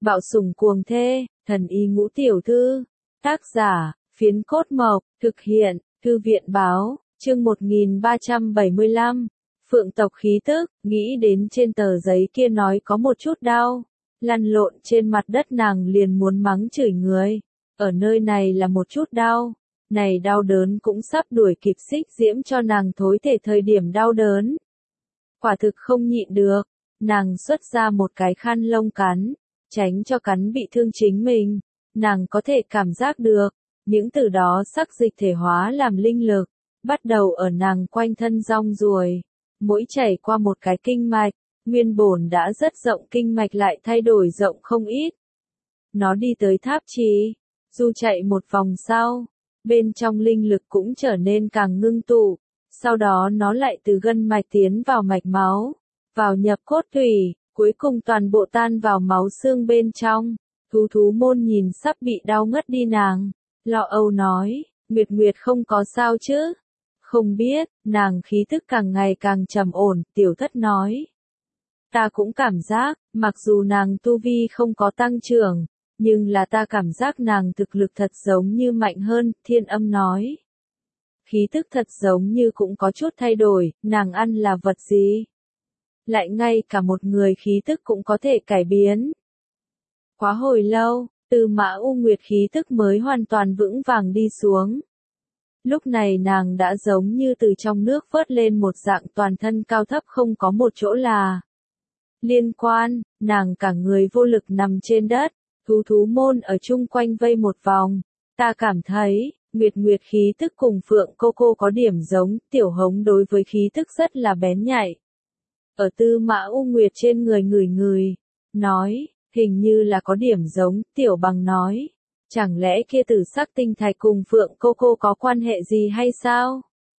Bạo sủng cuồng thê, thần y ngũ tiểu thư. Tác giả, Phiến Cốt Mộc, thực hiện, Thư viện báo, chương 1375. Phượng tộc khí tức, nghĩ đến trên tờ giấy kia nói có một chút đau. Lăn lộn trên mặt đất nàng liền muốn mắng chửi người. Ở nơi này là một chút đau. Này đau đớn cũng sắp đuổi kịp xích diễm cho nàng thối thể thời điểm đau đớn. Quả thực không nhịn được. Nàng xuất ra một cái khăn lông cắn. Tránh cho cắn bị thương chính mình. Nàng có thể cảm giác được. Những từ đó sắc dịch thể hóa làm linh lực. Bắt đầu ở nàng quanh thân rong ruổi. Mỗi chảy qua một cái kinh mạch. Nguyên bổn đã rất rộng kinh mạch lại thay đổi rộng không ít. Nó đi tới tháp trì. Du chạy một vòng sau. Bên trong linh lực cũng trở nên càng ngưng tụ. Sau đó nó lại từ gân mạch tiến vào mạch máu. Vào nhập cốt tủy. Cuối cùng toàn bộ tan vào máu xương bên trong. Thú môn nhìn sắp bị đau ngất đi nàng. Lo âu nói. Nguyệt Nguyệt không có sao chứ? Không biết. Nàng khí thức càng ngày càng trầm ổn. Tiểu thất nói. Ta cũng cảm giác. Mặc dù nàng tu vi không có tăng trưởng. Nhưng là ta cảm giác nàng thực lực thật giống như mạnh hơn. Thiên Âm nói. Khí thức thật giống như cũng có chút thay đổi. Nàng ăn là vật gì? Lại ngay cả một người khí tức cũng có thể cải biến. Quá hồi lâu, Tư Mã U Nguyệt khí tức mới hoàn toàn vững vàng đi xuống. Lúc này nàng đã giống như từ trong nước vớt lên một dạng toàn thân cao thấp không có một chỗ là liên quan, nàng cả người vô lực nằm trên đất, thú môn ở chung quanh vây một vòng. Ta cảm thấy, Nguyệt Nguyệt khí tức cùng Phượng cô có điểm giống, Tiểu Hống đối với khí tức rất là bén nhạy. Ở Tư Mã U Nguyệt trên người người, nói, hình như là có điểm giống, Tiểu Bằng nói. Chẳng lẽ kia tử sắc tinh thạch cùng Phượng cô có quan hệ gì hay sao?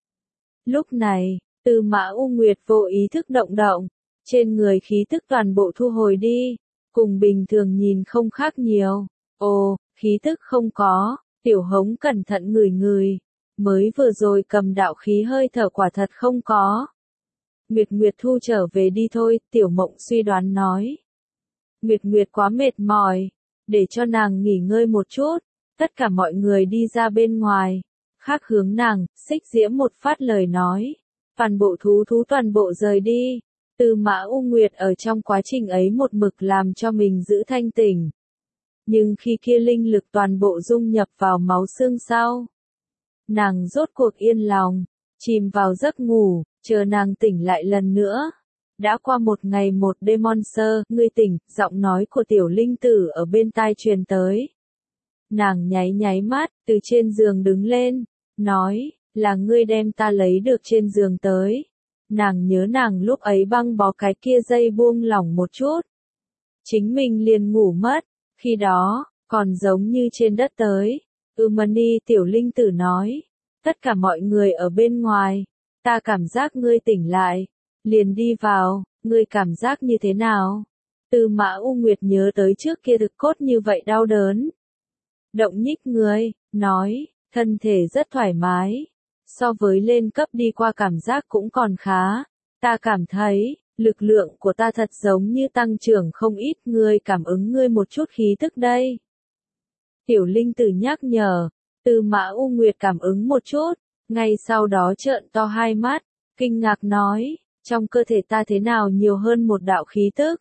Lúc này, Tư Mã U Nguyệt vô ý thức động, trên người khí tức toàn bộ thu hồi đi, cùng bình thường nhìn không khác nhiều. Ồ, khí tức không có, Tiểu Hống cẩn thận ngửi, mới vừa rồi cầm đạo khí hơi thở quả thật không có. Nguyệt thu trở về đi thôi, Tiểu Mộng suy đoán nói. Nguyệt quá mệt mỏi, để cho nàng nghỉ ngơi một chút. Tất cả mọi người đi ra bên ngoài. Khác hướng nàng, Xích Diễm một phát lời nói. Toàn bộ thú toàn bộ rời đi. Tư Mã U Nguyệt ở trong quá trình ấy một mực làm cho mình giữ thanh tỉnh. Nhưng khi kia linh lực toàn bộ dung nhập vào máu xương sau. Nàng rốt cuộc yên lòng, chìm vào giấc ngủ, chờ nàng tỉnh lại lần nữa. Đã qua một ngày một đêm Monster, ngươi tỉnh, giọng nói của tiểu linh tử ở bên tai truyền tới. Nàng nháy mắt, từ trên giường đứng lên, nói, là ngươi đem ta lấy được trên giường tới. Nàng nhớ nàng lúc ấy băng bó cái kia dây buông lỏng một chút. Chính mình liền ngủ mất, khi đó, còn giống như trên đất tới. Mani tiểu linh tử nói, tất cả mọi người ở bên ngoài, ta cảm giác ngươi tỉnh lại. Liền đi vào, ngươi cảm giác như thế nào? Tư Mã U Nguyệt nhớ tới trước kia thực cốt như vậy đau đớn. Động nhích người, nói, thân thể rất thoải mái. So với lên cấp đi qua cảm giác cũng còn khá. Ta cảm thấy, lực lượng của ta thật giống như tăng trưởng không ít, ngươi cảm ứng ngươi một chút khí tức đây. Tiểu Linh Tử nhắc nhở, Tư Mã U Nguyệt cảm ứng một chút, ngay sau đó trợn to hai mắt, kinh ngạc nói. Trong cơ thể ta thế nào nhiều hơn một đạo khí tức?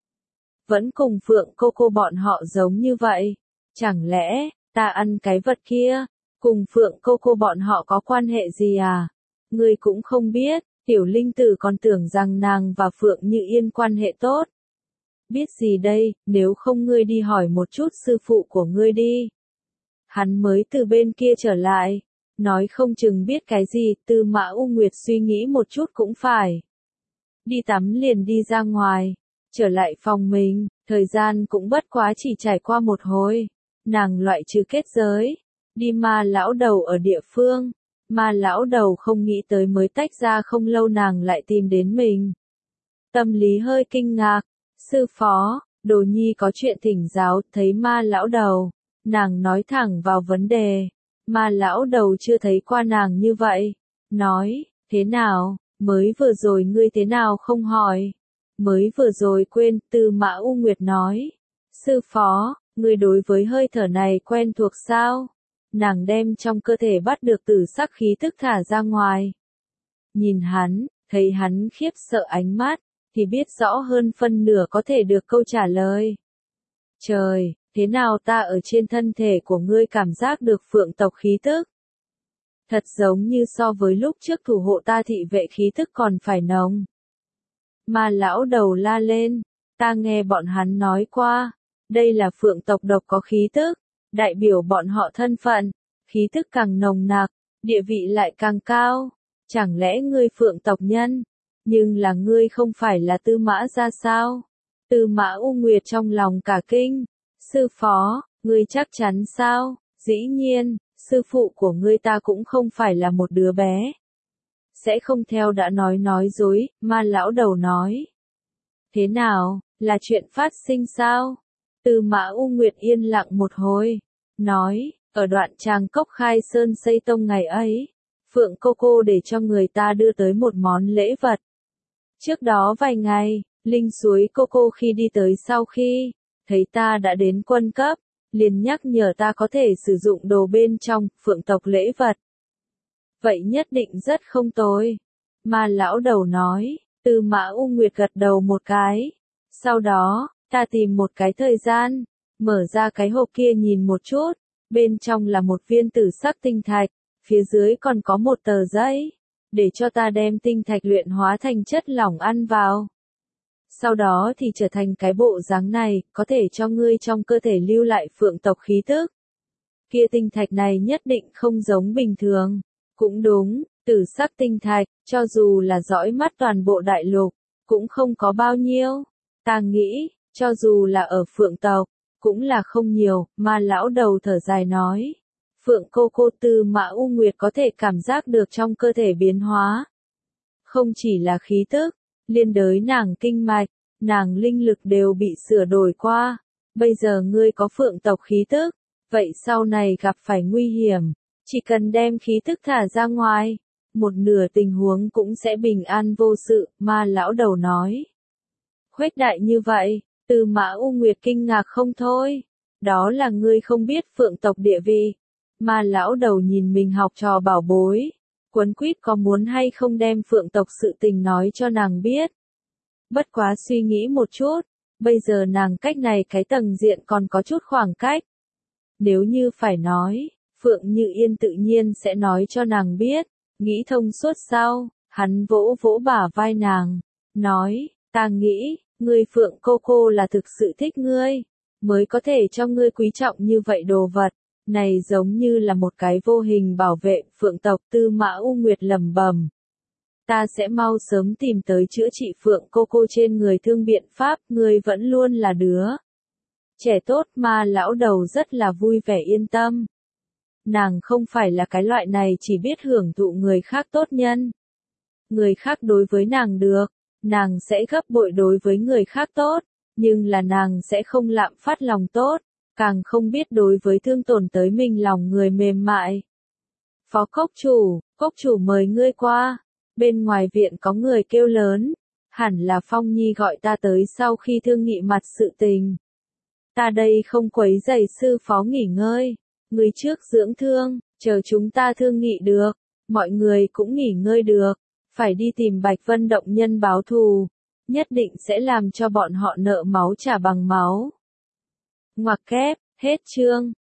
Vẫn cùng Phượng cô bọn họ giống như vậy. Chẳng lẽ, ta ăn cái vật kia, cùng Phượng cô bọn họ có quan hệ gì à? Ngươi cũng không biết, tiểu linh tử còn tưởng rằng nàng và Phượng Như Yên quan hệ tốt. Biết gì đây, nếu không ngươi đi hỏi một chút sư phụ của ngươi đi. Hắn mới từ bên kia trở lại. Nói không chừng biết cái gì, Tư Mã U Nguyệt suy nghĩ một chút cũng phải. Đi tắm liền đi ra ngoài, trở lại phòng mình, thời gian cũng bất quá chỉ trải qua một hồi. Nàng loại trừ kết giới, đi Ma lão đầu ở địa phương. Ma lão đầu không nghĩ tới mới tách ra không lâu nàng lại tìm đến mình. Tâm lý hơi kinh ngạc, sư phó, Đồ Nhi có chuyện thỉnh giáo, thấy Ma lão đầu. Nàng nói thẳng vào vấn đề, Ma lão đầu chưa thấy qua nàng như vậy. Nói, thế nào? Mới vừa rồi ngươi thế nào không hỏi? Mới vừa rồi quên, Tư Mã U Nguyệt nói. Sư phó, người đối với hơi thở này quen thuộc sao? Nàng đem trong cơ thể bắt được tử sắc khí tức thả ra ngoài. Nhìn hắn, thấy hắn khiếp sợ ánh mắt, thì biết rõ hơn phân nửa có thể được câu trả lời. Trời, thế nào ta ở trên thân thể của ngươi cảm giác được phượng tộc khí tức? Thật giống như so với lúc trước thủ hộ ta thị vệ khí tức còn phải nồng. Mà lão đầu la lên, ta nghe bọn hắn nói qua, đây là phượng tộc độc có khí tức, đại biểu bọn họ thân phận, khí tức càng nồng nặc, địa vị lại càng cao. Chẳng lẽ ngươi phượng tộc nhân, nhưng là ngươi không phải là Tư Mã gia sao? Tư Mã U Nguyệt trong lòng cả kinh, sư phó, ngươi chắc chắn sao? Dĩ nhiên, sư phụ của ngươi ta cũng không phải là một đứa bé. Sẽ không theo đã nói dối, mà lão đầu nói. Thế nào, là chuyện phát sinh sao? Tư Mã U Nguyệt yên lặng một hồi, nói, ở đoạn Tràng Cốc khai sơn xây tông ngày ấy, Phượng cô để cho người ta đưa tới một món lễ vật. Trước đó vài ngày, Linh suối cô khi đi tới sau khi thấy ta đã đến quân cấp, liền nhắc nhở ta có thể sử dụng đồ bên trong Phượng tộc lễ vật. Vậy nhất định rất không tồi. Mà lão đầu nói, Tư Mã U Nguyệt gật đầu một cái. Sau đó, ta tìm một cái thời gian, mở ra cái hộp kia nhìn một chút, bên trong là một viên tử sắc tinh thạch, phía dưới còn có một tờ giấy, để cho ta đem tinh thạch luyện hóa thành chất lỏng ăn vào. Sau đó thì trở thành cái bộ dáng này, có thể cho ngươi trong cơ thể lưu lại phượng tộc khí tức. Kia tinh thạch này nhất định không giống bình thường. Cũng đúng, tử sắc tinh thạch, cho dù là dõi mắt toàn bộ đại lục, cũng không có bao nhiêu. Ta nghĩ, cho dù là ở phượng tộc, cũng là không nhiều, mà lão đầu thở dài nói. Phượng cô Tư Mã U Nguyệt có thể cảm giác được trong cơ thể biến hóa. Không chỉ là khí tức, liên đới nàng kinh mạch, nàng linh lực đều bị sửa đổi qua. Bây giờ ngươi có phượng tộc khí tức, vậy sau này gặp phải nguy hiểm, chỉ cần đem khí tức thả ra ngoài, một nửa tình huống cũng sẽ bình an vô sự, mà lão đầu nói. Khuếch đại như vậy, Tư Mã U Nguyệt kinh ngạc không thôi. Đó là ngươi không biết phượng tộc địa vị. Mà lão đầu nhìn mình học trò bảo bối, quấn quýt có muốn hay không đem phượng tộc sự tình nói cho nàng biết. Bất quá suy nghĩ một chút, bây giờ nàng cách này cái tầng diện còn có chút khoảng cách. Nếu như phải nói, Phượng Như Yên tự nhiên sẽ nói cho nàng biết, nghĩ thông suốt sau, hắn vỗ vỗ bả vai nàng, nói, ta nghĩ, ngươi Phượng cô là thực sự thích ngươi, mới có thể cho ngươi quý trọng như vậy đồ vật. Này giống như là một cái vô hình bảo vệ phượng tộc. Tư Mã U Nguyệt lẩm bẩm. Ta sẽ mau sớm tìm tới chữa trị phượng cô trên người thương biện pháp, ngươi vẫn luôn là đứa trẻ tốt mà lão đầu rất là vui vẻ yên tâm. Nàng không phải là cái loại này chỉ biết hưởng thụ người khác tốt nhân. Người khác đối với nàng được, nàng sẽ gấp bội đối với người khác tốt, nhưng là nàng sẽ không lạm phát lòng tốt. Càng không biết đối với thương tổn tới mình lòng người mềm mại. Phó cốc chủ mời ngươi qua. Bên ngoài viện có người kêu lớn. Hẳn là Phong Nhi gọi ta tới sau khi thương nghị mặt sự tình. Ta đây không quấy rầy sư phó nghỉ ngơi. Ngươi trước dưỡng thương, chờ chúng ta thương nghị được. Mọi người cũng nghỉ ngơi được. Phải đi tìm Bạch Vân Động nhân báo thù. Nhất định sẽ làm cho bọn họ nợ máu trả bằng máu. Ngoặc kép, hết chương.